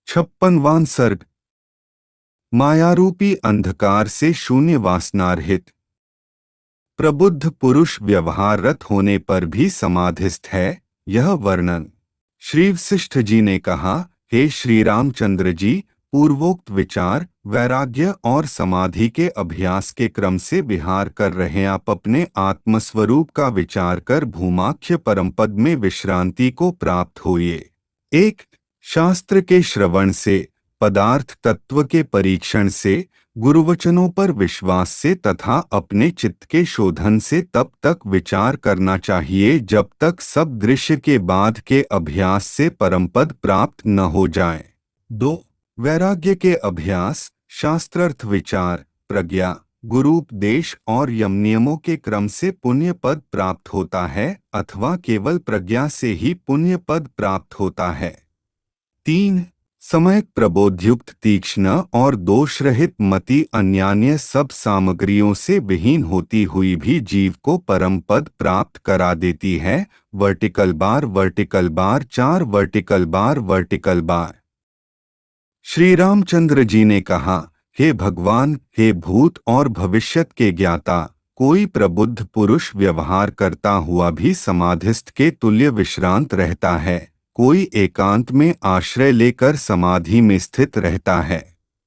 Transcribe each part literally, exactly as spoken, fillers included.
छप्पनवां सर्ग। मायारूपी अंधकार से शून्य वासनारहित प्रबुद्ध पुरुष व्यवहाररत होने पर भी समाधिस्थ है, यह वर्णन। श्री वशिष्ठ जी ने कहा, हे श्री रामचंद्र जी, पूर्वोक्त विचार, वैराग्य और समाधि के अभ्यास के क्रम से विहार कर रहे आप अपने आत्मस्वरूप का विचार कर भूमाख्य परमपद में विश्रांति को प्राप्त होइए। एक, शास्त्र के श्रवण से, पदार्थ तत्व के परीक्षण से, गुरुवचनों पर विश्वास से तथा अपने चित्त के शोधन से तब तक विचार करना चाहिए जब तक सब दृश्य के बाद के अभ्यास से परमपद प्राप्त न हो जाए। दो, वैराग्य के अभ्यास, शास्त्रार्थ विचार, प्रज्ञा, गुरुपदेश और यम नियमों के क्रम से पुण्य पद प्राप्त होता है अथवा केवल प्रज्ञा से ही पुण्य पद प्राप्त होता है। तीन, समय प्रबोधयुक्त तीक्ष्ण और दोष रहित मति अन्यान्य सब सामग्रियों से विहीन होती हुई भी जीव को परम पद प्राप्त करा देती है। वर्टिकल बार वर्टिकल बार चार vertical bar vertical bar. Shri Ramchandra ji ने कहा, हे भगवान, हे भूत और भविष्यत के ज्ञाता, कोई प्रबुद्ध पुरुष व्यवहार करता हुआ भी समाधिस्थ के तुल्य विश्रांत रहता है, कोई एकांत में आश्रय लेकर समाधि में स्थित रहता है।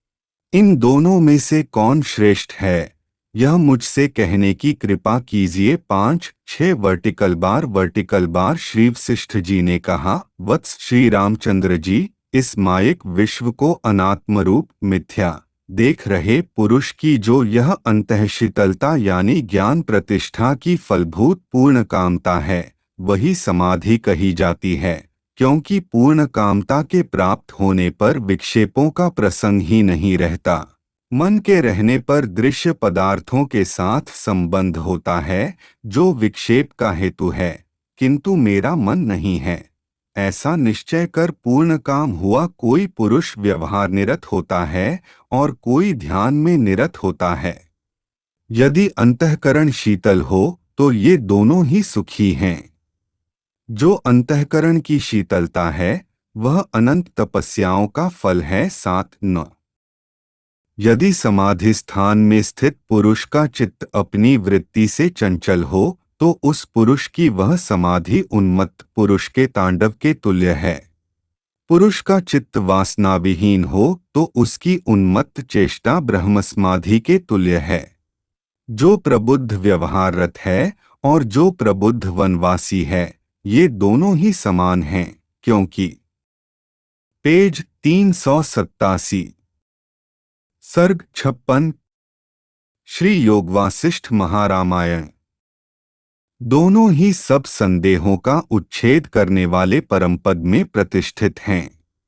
इन दोनों में से कौन श्रेष्ठ है, यह मुझसे कहने की कृपा कीजिए। पांच छह vertical bar vertical bar. Shri Vashishtha ji ने कहा, वत्स श्री रामचंद्र जी, इस मायिक विश्व को अनात्मरूप मिथ्या देख रहे पुरुष की जो यह अंतःशीतलता यानी ज्ञान प्रतिष्ठा की फलभूत पूर्ण कामता है, वही समाधि कही जाती है, क्योंकि पूर्ण कामता के प्राप्त होने पर विक्षेपों का प्रसंग ही नहीं रहता। मन के रहने पर दृश्य पदार्थों के साथ संबंध होता है जो विक्षेप का हेतु है, किंतु मेरा मन नहीं है, ऐसा निश्चय कर पूर्ण काम हुआ कोई पुरुष व्यवहार निरत होता है और कोई ध्यान में निरत होता है। यदि अंतःकरण शीतल हो तो ये दोनों ही सुखी हैं। जो अंतःकरण की शीतलता है वह अनंत तपस्याओं का फल है। सात न यदि समाधि स्थान में स्थित पुरुष का चित्त अपनी वृत्ति से चंचल हो तो उस पुरुष की वह समाधि उन्मत्त पुरुष के तांडव के तुल्य है। पुरुष का चित्त वासना विहीन हो तो उसकी उन्मत्त चेष्टा ब्रह्मसमाधि के तुल्य है। जो प्रबुद्ध व्यवहाररत है और जो प्रबुद्ध वनवासी है, ये दोनों ही समान हैं, क्योंकि पेज तीन सौ सत्तासी। सर्ग छप्पन। श्री योगवासिष्ठ महारामायण। दोनों ही सब संदेहों का उच्छेद करने वाले परमपद में प्रतिष्ठित हैं।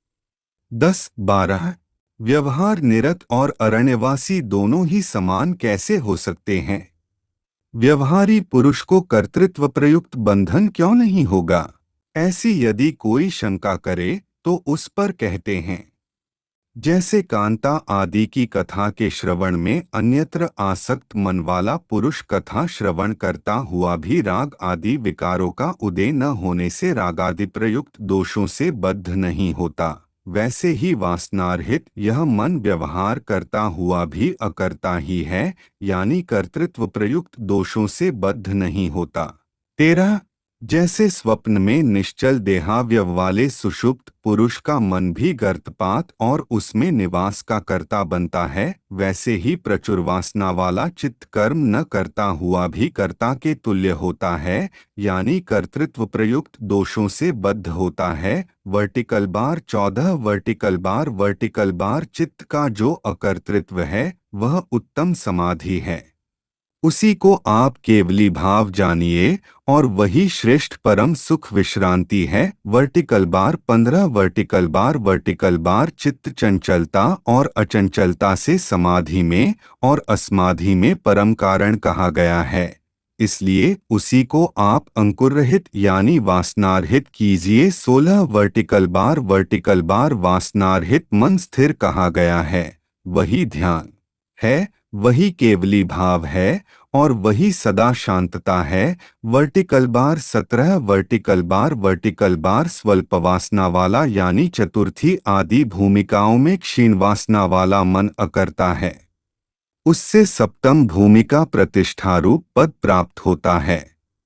दस बारह। व्यवहार निरत और अरण्यवासी दोनों ही समान कैसे हो सकते हैं? व्यवहारी पुरुष को कर्तृत्व प्रयुक्त बंधन क्यों नहीं होगा? ऐसी यदि कोई शंका करे तो उस पर कहते हैं, जैसे कांता आदि की कथा के श्रवण में अन्यत्र आसक्त मन वाला पुरुष कथा श्रवण करता हुआ भी राग आदि विकारों का उदय न होने से रागादि प्रयुक्त दोषों से बद्ध नहीं होता, वैसे ही वासनारहित यह मन व्यवहार करता हुआ भी अकर्ता ही है, यानी कर्तृत्व प्रयुक्त दोषों से बद्ध नहीं होता। तेरह। जैसे स्वप्न में निश्चल देहावयव वाले सुषुप्त पुरुष का मन भी गर्तपात और उसमें निवास का कर्ता बनता है, वैसे ही प्रचुर वासना वाला चित्त कर्म न करता हुआ भी कर्ता के तुल्य होता है, यानी कर्तृत्व प्रयुक्त दोषों से बद्ध होता है। वर्टिकल बार चौदह वर्टिकल बार वर्टिकल बार। चित्त का जो अकर्तृत्व है वह उत्तम समाधि है, उसी को आप केवली भाव जानिए और वही श्रेष्ठ परम सुख विश्रांति है। वर्टिकल बार पंद्रह वर्टिकल बार वर्टिकल बार। चित्त चंचलता और अचंचलता से समाधि में और असमाधि में परम कारण कहा गया है, इसलिए उसी को आप अंकुर रहित यानी वासनारहित कीजिए। सोलह वर्टिकल बार वर्टिकल बार। वासनारहित मन स्थिर कहा गया है, वही ध्यान है, वही केवली भाव है और वही सदा शांतता है। वर्टिकल बार सत्रह वर्टिकल बार वर्टिकल बार स्वल्प वासना वाला यानी चतुर्थी आदि भूमिकाओं में क्षीण वासना वाला मन अकर्ता है, उससे सप्तम भूमिका प्रतिष्ठारूप पद प्राप्त होता है।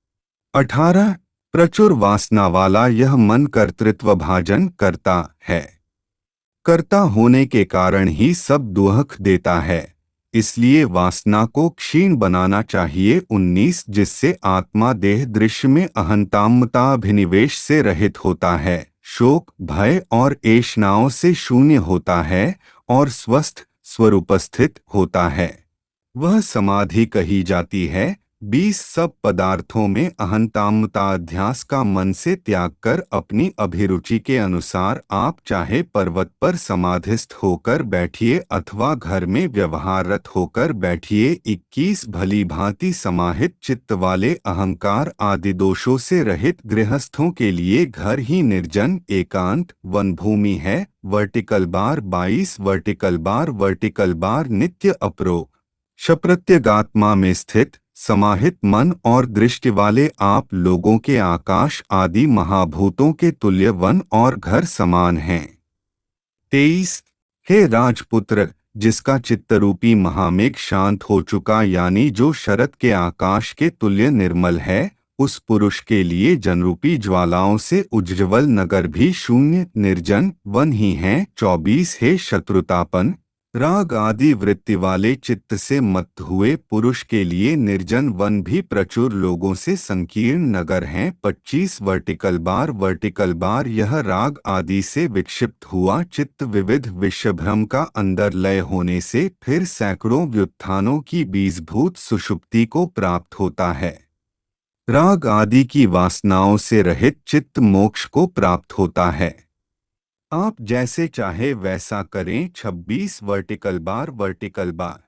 अठारह प्रचुर वासना वाला यह मन कर्तृत्व भाजन करता है, कर्ता होने के कारण ही सब दुख देता है, इसलिए वासना को क्षीण बनाना चाहिए। उन्नीस जिससे आत्मा देह दृश्य में अहंतामता अभिनिवेश से रहित होता है, शोक भय और ऐषणाओं से शून्य होता है और स्वस्थ स्वरूपस्थित होता है, वह समाधि कही जाती है। बीस सब पदार्थों में अहंतामता अध्यास का मन से त्याग कर अपनी अभिरुचि के अनुसार आप चाहे पर्वत पर समाधिस्थ होकर बैठिए अथवा घर में व्यवहाररत होकर बैठिए। इक्कीस भली भांति समाहित चित्त वाले अहंकार आदि दोषों से रहित गृहस्थों के लिए घर ही निर्जन एकांत वनभूमि है। वर्टिकल बार बाईस वर्टिकल बार वर्टिकल बार नित्य अपरो शप्रत्यगात्मा में स्थित समाहित मन और दृष्टि वाले आप लोगों के आकाश आदि महाभूतों के तुल्य वन और घर समान हैं। तेईस हे राजपुत्र, जिसका चित्तरूपी महामेघ शांत हो चुका यानी जो शरद के आकाश के तुल्य निर्मल है, उस पुरुष के लिए जनरूपी ज्वालाओं से उज्ज्वल नगर भी शून्य निर्जन वन ही हैं। चौबीस हे शत्रुतापन राग आदि वृत्ति वाले चित्त से मत हुए पुरुष के लिए निर्जन वन भी प्रचुर लोगों से संकीर्ण नगर हैं। पच्चीस वर्टिकल बार वर्टिकल बार यह राग आदि से विक्षिप्त हुआ चित्त विविध विषभ्रम का अंदर लय होने से फिर सैकड़ों व्युत्थानों की बीजभूत सुषुप्ति को प्राप्त होता है। राग आदि की वासनाओं से रहित चित्त मोक्ष को प्राप्त होता है। आप जैसे चाहे वैसा करें। छब्बीस वर्टिकल बार वर्टिकल बार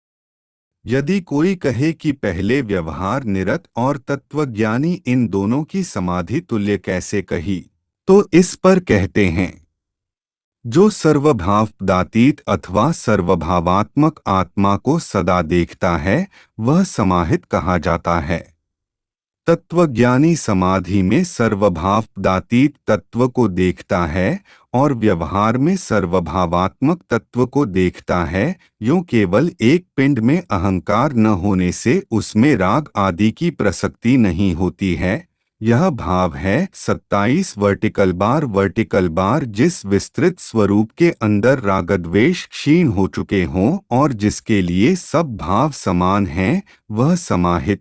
यदि कोई कहे कि पहले व्यवहार निरत और तत्वज्ञानी इन दोनों की समाधि तुल्य कैसे कही, तो इस पर कहते हैं, जो सर्वभावातीत अथवा सर्वभावात्मक आत्मा को सदा देखता है वह समाहित कहा जाता है। तत्वज्ञानी समाधि में सर्वभावातीत तत्व को देखता है और व्यवहार में सर्वभावात्मक तत्व को देखता है। यूं केवल एक पिंड में अहंकार न होने से उसमें राग आदि की प्रसक्ति नहीं होती है, यह भाव है। सत्ताईस वर्टिकल बार वर्टिकल बार जिस विस्तृत स्वरूप के अंदर रागद्वेष क्षीण हो चुके हों और जिसके लिए सब भाव समान हैं, वह समाहित।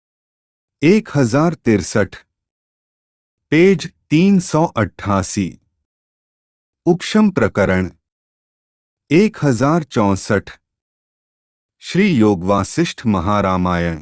एक हजार तिरसठ पेज तीन सौ अट्ठासी उपशम प्रकरण एक हजार चौसठ श्री योग वासिष्ठ महारामायण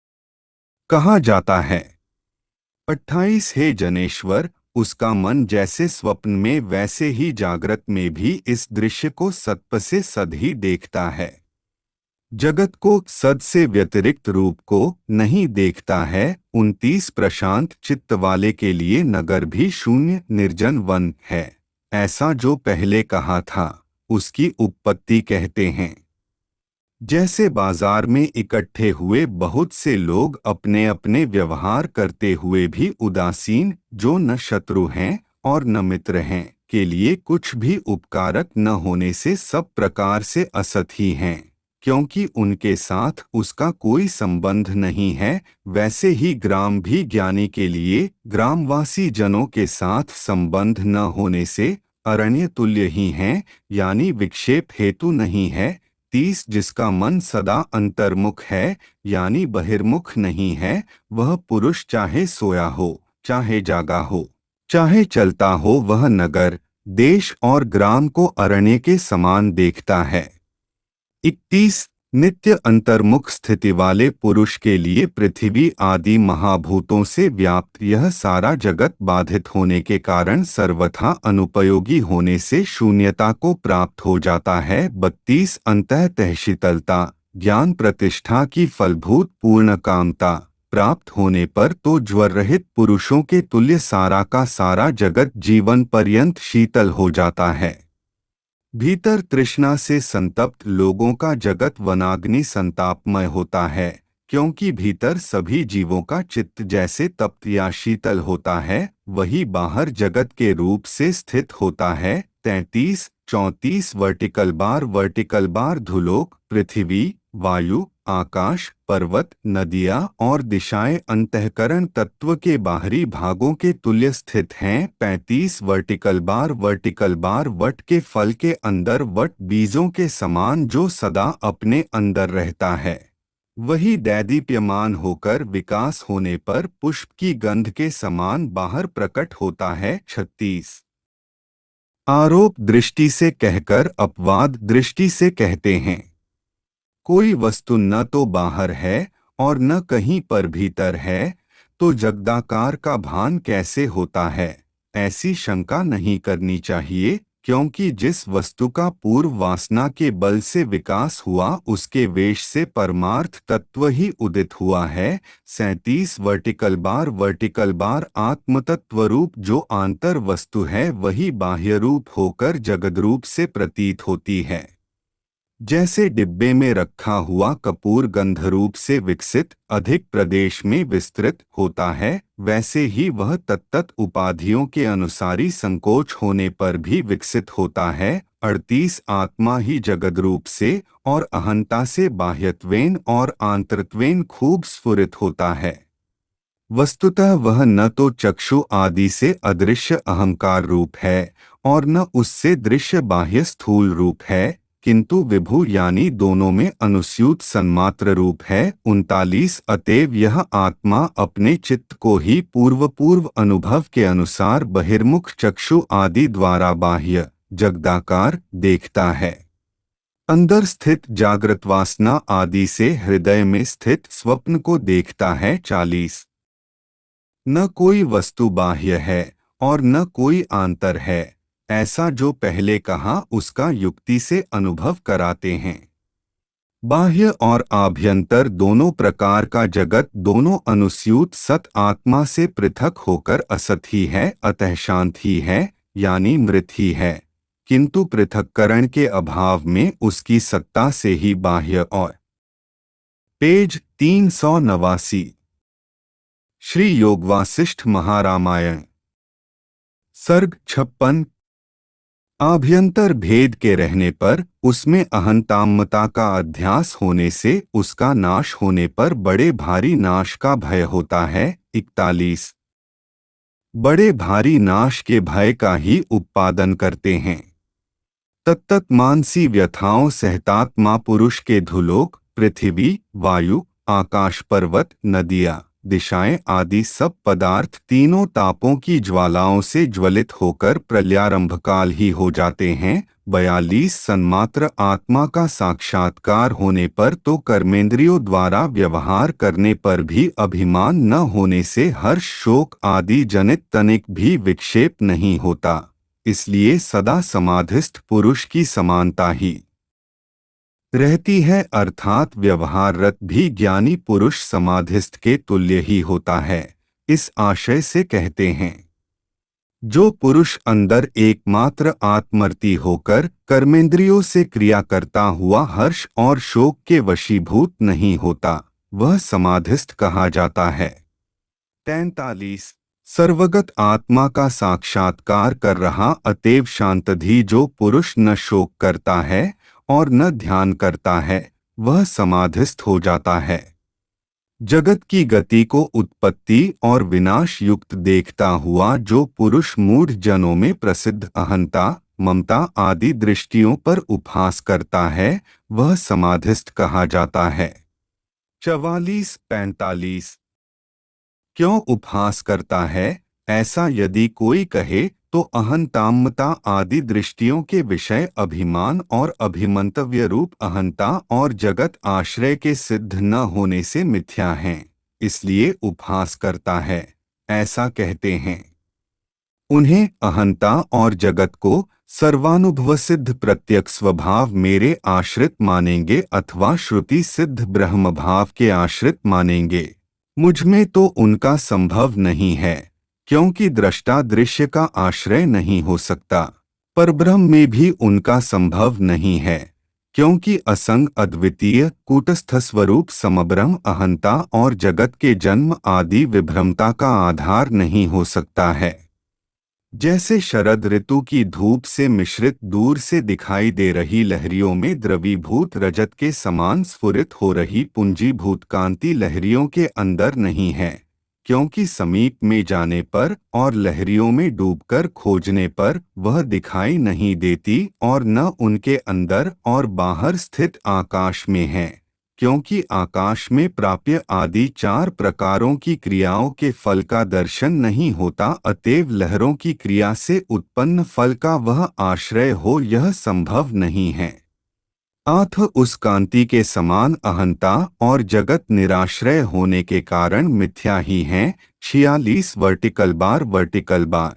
कहा जाता है। अट्ठाईस हे जनेश्वर, उसका मन जैसे स्वप्न में वैसे ही जागृत में भी इस दृश्य को सत्प से सद ही देखता है, जगत को सद से व्यतिरिक्त रूप को नहीं देखता है। उनतीस प्रशांत चित्त वाले के लिए नगर भी शून्य निर्जन वन है, ऐसा जो पहले कहा था उसकी उत्पत्ति कहते हैं। जैसे बाजार में इकट्ठे हुए बहुत से लोग अपने अपने व्यवहार करते हुए भी उदासीन, जो न शत्रु हैं और न मित्र हैं, के लिए कुछ भी उपकारक न होने से सब प्रकार से असत ही हैं, क्योंकि उनके साथ उसका कोई संबंध नहीं है, वैसे ही ग्राम भी ज्ञानी के लिए ग्रामवासी जनों के साथ संबंध न होने से अरण्य तुल्य ही हैं, यानी विक्षेप हेतु नहीं है। तीस जिसका मन सदा अंतर्मुख है यानी बहिर्मुख नहीं है, वह पुरुष चाहे सोया हो चाहे जागा हो चाहे चलता हो, वह नगर देश और ग्राम को अरण्य के समान देखता है। इकतीस नित्य अंतर्मुख स्थिति वाले पुरुष के लिए पृथ्वी आदि महाभूतों से व्याप्त यह सारा जगत बाधित होने के कारण सर्वथा अनुपयोगी होने से शून्यता को प्राप्त हो जाता है। बत्तीस अंतःतः शीतलता ज्ञान प्रतिष्ठा की फलभूत पूर्ण कामता प्राप्त होने पर तो ज्वर रहित पुरुषों के तुल्य सारा का सारा जगत जीवन पर्यंत शीतल हो जाता है। भीतर तृष्णा से संतप्त लोगों का जगत वनाग्नि संतापमय होता है, क्योंकि भीतर सभी जीवों का चित्त जैसे तप्त या शीतल होता है, वही बाहर जगत के रूप से स्थित होता है। तैंतीस चौंतीस वर्टिकल बार वर्टिकल बार धुलोक, पृथ्वी, वायु, आकाश, पर्वत, नदियाँ और दिशाएं अंतःकरण तत्व के बाहरी भागों के तुल्य स्थित हैं। पैंतीस वर्टिकल बार वर्टिकल बार वट के फल के अंदर वट बीजों के समान जो सदा अपने अंदर रहता है, वही दैदीप्यमान होकर विकास होने पर पुष्प की गंध के समान बाहर प्रकट होता है। छत्तीस आरोप दृष्टि से कहकर अपवाद दृष्टि से कहते हैं। कोई वस्तु न तो बाहर है और न कहीं पर भीतर है, तो जगदाकार का भान कैसे होता है? ऐसी शंका नहीं करनी चाहिए, क्योंकि जिस वस्तु का पूर्व वासना के बल से विकास हुआ उसके वेश से परमार्थ तत्व ही उदित हुआ है। सैंतीस वर्टिकल बार वर्टिकल बार आत्मतत्व रूप जो आंतर वस्तु है वही बाह्य रूप होकर जगद्रूप से प्रतीत होती है। जैसे डिब्बे में रखा हुआ कपूर गंधरूप से विकसित अधिक प्रदेश में विस्तृत होता है, वैसे ही वह तत्तत उपाधियों के अनुसारी संकोच होने पर भी विकसित होता है। अड़तीस आत्मा ही जगद्रूप से और अहंता से बाह्यत्वेन और आंतरत्वेन खूब स्फुरित होता है। वस्तुतः वह न तो चक्षु आदि से अदृश्य अहंकार रूप है और न उससे दृश्य बाह्य स्थूल रूप है, किंतु विभु यानी दोनों में अनुस्यूत सन्मात्र रूप है। उनतालीस अतएव यह आत्मा अपने चित्त को ही पूर्व पूर्व अनुभव के अनुसार बहिर्मुख चक्षु आदि द्वारा बाह्य जगदाकार देखता है। अंदर स्थित जागृत वासना आदि से हृदय में स्थित स्वप्न को देखता है। चालीस न कोई वस्तु बाह्य है और न कोई आंतर है, ऐसा जो पहले कहा उसका युक्ति से अनुभव कराते हैं। बाह्य और आभ्यंतर दोनों प्रकार का जगत दोनों अनुस्यूत सत आत्मा से पृथक होकर असत ही है, अतः शांत ही है यानी मृत ही है, किंतु पृथक्करण के अभाव में उसकी सत्ता से ही बाह्य और। पेज तीन सौ नवासी श्री योग वासिष्ठ महारामायण सर्ग छप्पन। आभ्यंतर भेद के रहने पर उसमें अहंतामता का अध्यास होने से उसका नाश होने पर बड़े भारी नाश का भय होता है। इकतालीस बड़े भारी नाश के भय का ही उत्पादन करते हैं। तत्तत मानसी व्यथाओं सहतात्मा पुरुष के धुलोक, पृथ्वी, वायु, आकाश, पर्वत, नदियाँ, दिशाएं आदि सब पदार्थ तीनों तापों की ज्वालाओं से ज्वलित होकर प्रलयारंभ काल ही हो जाते हैं। बयालीस सन्मात्र आत्मा का साक्षात्कार होने पर तो कर्मेंद्रियों द्वारा व्यवहार करने पर भी अभिमान न होने से हर्ष शोक आदि जनित तनिक भी विक्षेप नहीं होता, इसलिए सदा समाधिस्थ पुरुष की समानता ही रहती है, अर्थात व्यवहाररत भी ज्ञानी पुरुष समाधिस्थ के तुल्य ही होता है। इस आशय से कहते हैं, जो पुरुष अंदर एकमात्र आत्मर्ती होकर कर्मेंद्रियों से क्रिया करता हुआ हर्ष और शोक के वशीभूत नहीं होता, वह समाधिस्थ कहा जाता है। तैंतालीस सर्वगत आत्मा का साक्षात्कार कर रहा अतएव शांतधि जो पुरुष न शोक करता है और न ध्यान करता है, वह समाधिस्थ हो जाता है। जगत की गति को उत्पत्ति और विनाश युक्त देखता हुआ जो पुरुष मूढ़ जनों में प्रसिद्ध अहंता ममता आदि दृष्टियों पर उपहास करता है, वह समाधिस्थ कहा जाता है। चवालीस पैंतालीस क्यों उपहास करता है, ऐसा यदि कोई कहे तो अहंतामता आदि दृष्टियों के विषय अभिमान और अभिमंतव्य रूप अहंता और जगत आश्रय के सिद्ध न होने से मिथ्या हैं, इसलिए उपहास करता है, ऐसा कहते हैं। उन्हें अहंता और जगत को सर्वानुभव सिद्ध प्रत्यक्ष स्वभाव मेरे आश्रित मानेंगे अथवा श्रुति सिद्ध ब्रह्म भाव के आश्रित मानेंगे। मुझ में तो उनका संभव नहीं है, क्योंकि दृष्टा दृश्य का आश्रय नहीं हो सकता। परब्रह्म में भी उनका संभव नहीं है, क्योंकि असंग अद्वितीय कूटस्थ स्वरूप समब्रह्म अहंता और जगत के जन्म आदि विभ्रमता का आधार नहीं हो सकता है। जैसे शरद ऋतु की धूप से मिश्रित दूर से दिखाई दे रही लहरियों में द्रवीभूत रजत के समान स्फुरित हो रही पुंजीभूत कांति लहरियों के अंदर नहीं है, क्योंकि समीप में जाने पर और लहरियों में डूबकर खोजने पर वह दिखाई नहीं देती और न उनके अंदर और बाहर स्थित आकाश में है, क्योंकि आकाश में प्राप्य आदि चार प्रकारों की क्रियाओं के फल का दर्शन नहीं होता, अतएव लहरों की क्रिया से उत्पन्न फल का वह आश्रय हो यह संभव नहीं है। अथ उस कांति के समान अहंता और जगत निराश्रय होने के कारण मिथ्या ही हैं। छियालीस वर्टिकल बार वर्टिकल बार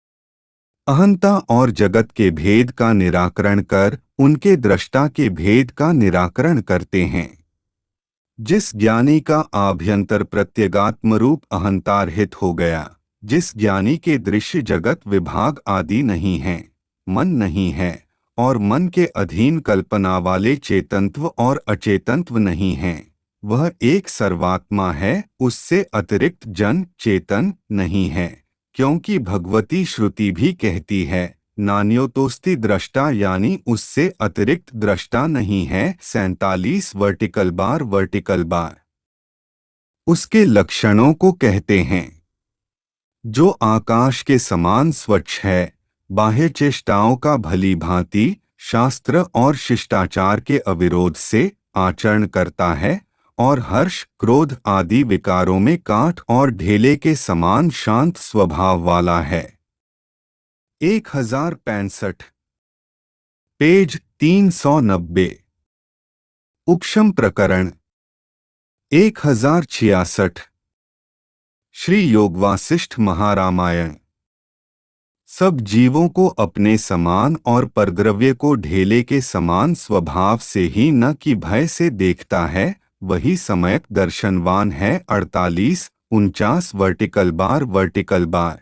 अहंता और जगत के भेद का निराकरण कर उनके दृष्टा के भेद का निराकरण करते हैं। जिस ज्ञानी का आभ्यंतर प्रत्यगात्म रूप अहंतारहित हो गया, जिस ज्ञानी के दृश्य जगत विभाग आदि नहीं है, मन नहीं है और मन के अधीन कल्पना वाले चेतनत्व और अचेतनत्व नहीं हैं, वह एक सर्वात्मा है, उससे अतिरिक्त जन चेतन नहीं है, क्योंकि भगवती श्रुति भी कहती है नान्योतोस्ति दृष्टा, यानी उससे अतिरिक्त दृष्टा नहीं है। सैंतालीस वर्टिकल बार वर्टिकल बार उसके लक्षणों को कहते हैं। जो आकाश के समान स्वच्छ है, बाह्य चेष्टाओं का भली भांति शास्त्र और शिष्टाचार के अविरोध से आचरण करता है और हर्ष क्रोध आदि विकारों में काठ और ढेले के समान शांत स्वभाव वाला है। एक हजार पैंसठ पेज तीन सौ नब्बे उपशम प्रकरण एक हजार छियासठ श्री योग वासिष्ठ महारामायण। सब जीवों को अपने समान और परद्रव्य को ढेले के समान स्वभाव से ही न कि भय से देखता है, वही समयक दर्शनवान है। अड़तालीस उनचास वर्टिकल बार वर्टिकल बार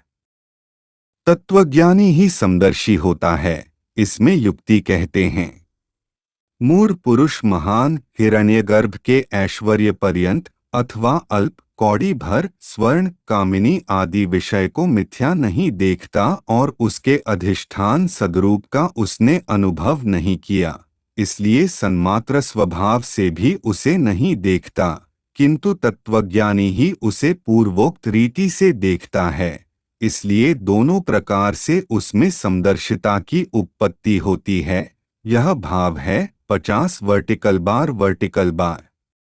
तत्वज्ञानी ही समदर्शी होता है, इसमें युक्ति कहते हैं। मूढ़ पुरुष महान हिरण्यगर्भ के ऐश्वर्य पर्यंत अथवा अल्प कौड़ी भर स्वर्ण कामिनी आदि विषय को मिथ्या नहीं देखता और उसके अधिष्ठान सद्रूप का उसने अनुभव नहीं किया, इसलिए सन्मात्र स्वभाव से भी उसे नहीं देखता, किंतु तत्वज्ञानी ही उसे पूर्वोक्त रीति से देखता है, इसलिए दोनों प्रकार से उसमें समदर्शिता की उत्पत्ति होती है। यह भाव है। पचास वर्टिकल बार वर्टिकल बार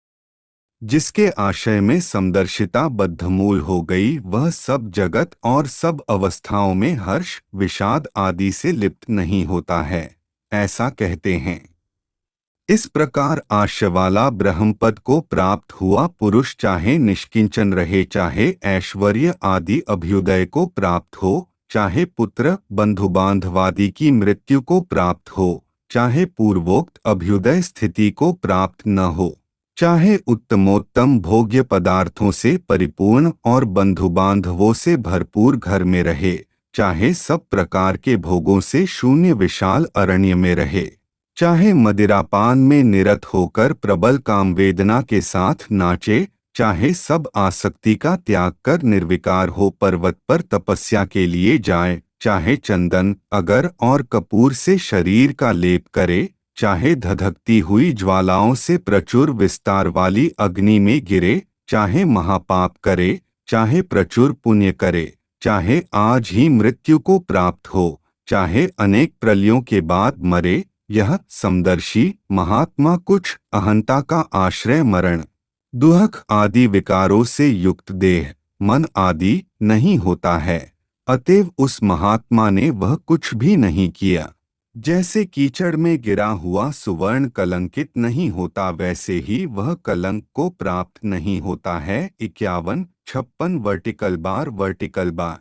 जिसके आशय में समदर्शिता बद्धमूल हो गई, वह सब जगत और सब अवस्थाओं में हर्ष विषाद आदि से लिप्त नहीं होता है, ऐसा कहते हैं। इस प्रकार आशय वाला ब्रह्मपद को प्राप्त हुआ पुरुष चाहे निष्किंचन रहे, चाहे ऐश्वर्य आदि अभ्युदय को प्राप्त हो, चाहे पुत्र बंधु बांधवादि की मृत्यु को प्राप्त हो, चाहे पूर्वोक्त अभ्युदय स्थिति को प्राप्त न हो, चाहे उत्तमोत्तम भोग्य पदार्थों से परिपूर्ण और बंधु बांधवों से भरपूर घर में रहे, चाहे सब प्रकार के भोगों से शून्य विशाल अरण्य में रहे, चाहे मदिरापान में निरत होकर प्रबल काम वेदना के साथ नाचे, चाहे सब आसक्ति का त्याग कर निर्विकार हो पर्वत पर तपस्या के लिए जाए, चाहे चंदन अगर और कपूर से शरीर का लेप करे, चाहे धधकती हुई ज्वालाओं से प्रचुर विस्तार वाली अग्नि में गिरे, चाहे महापाप करे, चाहे प्रचुर पुण्य करे, चाहे आज ही मृत्यु को प्राप्त हो, चाहे अनेक प्रलयों के बाद मरे, यह समदर्शी महात्मा कुछ अहंता का आश्रय मरण दुहक आदि विकारों से युक्त देह मन आदि नहीं होता है, अतएव उस महात्मा ने वह कुछ भी नहीं किया। जैसे कीचड़ में गिरा हुआ सुवर्ण कलंकित नहीं होता, वैसे ही वह कलंक को प्राप्त नहीं होता है। इक्यावन छप्पन वर्टिकल बार वर्टिकल बार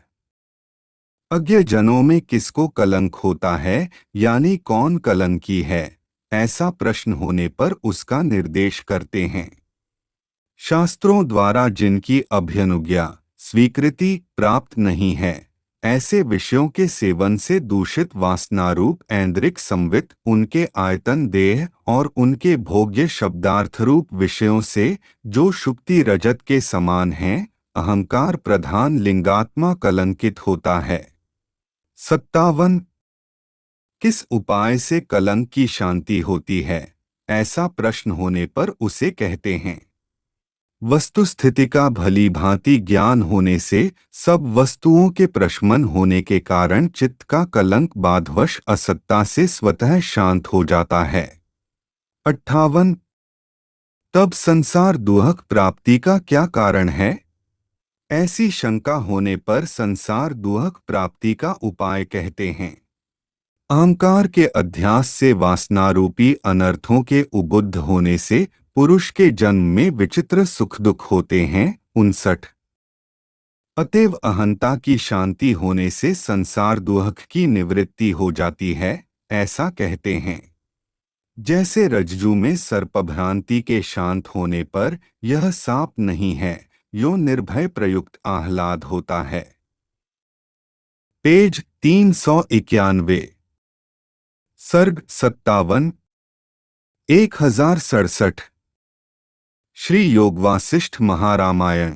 अज्ञ जनों में किसको कलंक होता है, यानी कौन कलंकी है, ऐसा प्रश्न होने पर उसका निर्देश करते हैं। शास्त्रों द्वारा जिनकी अभ्यनुज्ञा स्वीकृति प्राप्त नहीं है, ऐसे विषयों के सेवन से दूषित वासनारूप ऐन्द्रिक संवित उनके आयतन देह और उनके भोग्य शब्दार्थरूप विषयों से, जो शुक्ति रजत के समान हैं, अहंकार प्रधान लिंगात्मा कलंकित होता है। सत्तावन। किस उपाय से कलंक की शांति होती है? ऐसा प्रश्न होने पर उसे कहते हैं, वस्तुस्थिति का भली भांति ज्ञान होने से सब वस्तुओं के प्रशमन होने के कारण चित्त का कलंक बाधवश असत्ता से स्वतः शांत हो जाता है। अट्ठावन। तब संसार दुहक प्राप्ति का क्या कारण है? ऐसी शंका होने पर संसार दुहक प्राप्ति का उपाय कहते हैं। अहंकार के अध्यास से वासनारूपी अनर्थों के उबुद्ध होने से पुरुष के जन्म में विचित्र सुख दुख होते हैं। उनसठ। अतएव अहंता की शांति होने से संसार दुहक की निवृत्ति हो जाती है, ऐसा कहते हैं। जैसे रज्जु में सर्पभ्रांति के शांत होने पर यह सांप नहीं है, यो निर्भय प्रयुक्त आह्लाद होता है। पेज तीन सौ इक्यानवे। सर्ग सत्तावन। एक हजार सड़सठ। श्री योग वासिष्ठ महारामायण।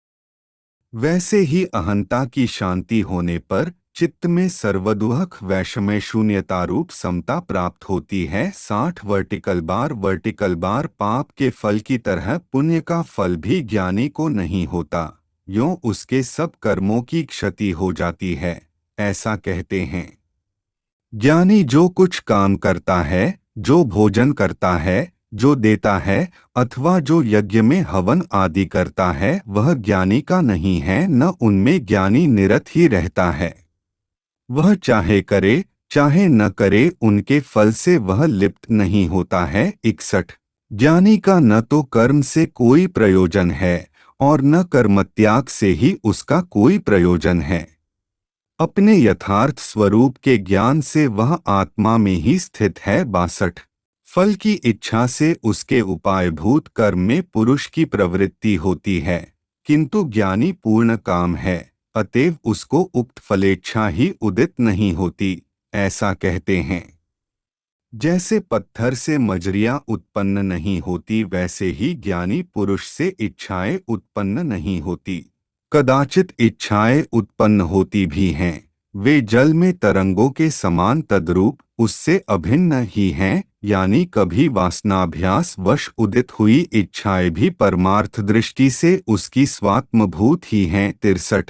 वैसे ही अहंता की शांति होने पर चित्त में सर्वदुहक वैषम्य शून्यता रूप समता प्राप्त होती है। साठ वर्टिकल बार वर्टिकल बार पाप के फल की तरह पुण्य का फल भी ज्ञानी को नहीं होता, यों उसके सब कर्मों की क्षति हो जाती है, ऐसा कहते हैं। ज्ञानी जो कुछ काम करता है, जो भोजन करता है, जो देता है अथवा जो यज्ञ में हवन आदि करता है, वह ज्ञानी का नहीं है, न उनमें ज्ञानी निरत ही रहता है। वह चाहे करे चाहे न करे, उनके फल से वह लिप्त नहीं होता है। इकसठ। ज्ञानी का न तो कर्म से कोई प्रयोजन है और न कर्मत्याग से ही उसका कोई प्रयोजन है। अपने यथार्थ स्वरूप के ज्ञान से वह आत्मा में ही स्थित है। बासठ। फल की इच्छा से उसके उपायभूत कर्म में पुरुष की प्रवृत्ति होती है, किंतु ज्ञानी पूर्ण काम है, अतएव उसको उक्त फलेच्छा ही उदित नहीं होती, ऐसा कहते हैं। जैसे पत्थर से मजरियां उत्पन्न नहीं होती, वैसे ही ज्ञानी पुरुष से इच्छाएं उत्पन्न नहीं होती। कदाचित इच्छाएं उत्पन्न होती भी हैं, वे जल में तरंगों के समान तद्रूप उससे अभिन्न ही हैं, यानी कभी वासनाभ्यास वश उदित हुई इच्छाएं भी परमार्थ दृष्टि से उसकी स्वात्मभूत ही हैं। तिरसठ।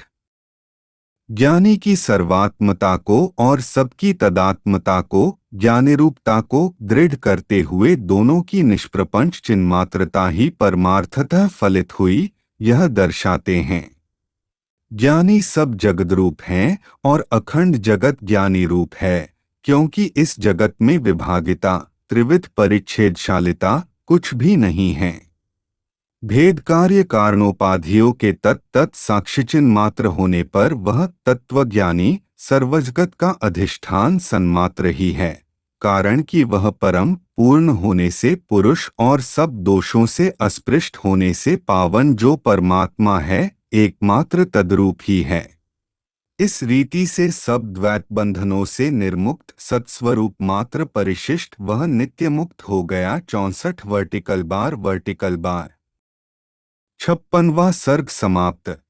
ज्ञानी की सर्वात्मता को और सबकी तदात्मता को, ज्ञानिरूपता को दृढ़ करते हुए दोनों की निष्प्रपंच चिन्मात्रता ही परमार्थतः फलित हुई, यह दर्शाते हैं। ज्ञानी सब जगद्रूप हैं और अखंड जगत ज्ञानी रूप है, क्योंकि इस जगत में विभागिता, त्रिविध परिच्छेदशालिता कुछ भी नहीं है। भेद कार्य कारणोपाधियों के तत्त साक्षिचिन्ह मात्र होने पर वह तत्वज्ञानी सर्वजगत का अधिष्ठान सन्मात्र ही है, कारण कि वह परम पूर्ण होने से पुरुष और सब दोषों से अस्पृष्ट होने से पावन जो परमात्मा है, एकमात्र तद्रूप ही है। इस रीति से सब द्वैत बंधनों से निर्मुक्त सत्स्वरूप मात्र परिशिष्ट वह नित्य मुक्त हो गया। चौंसठ वर्टिकल बार वर्टिकल बार। छप्पनवां सर्ग समाप्त।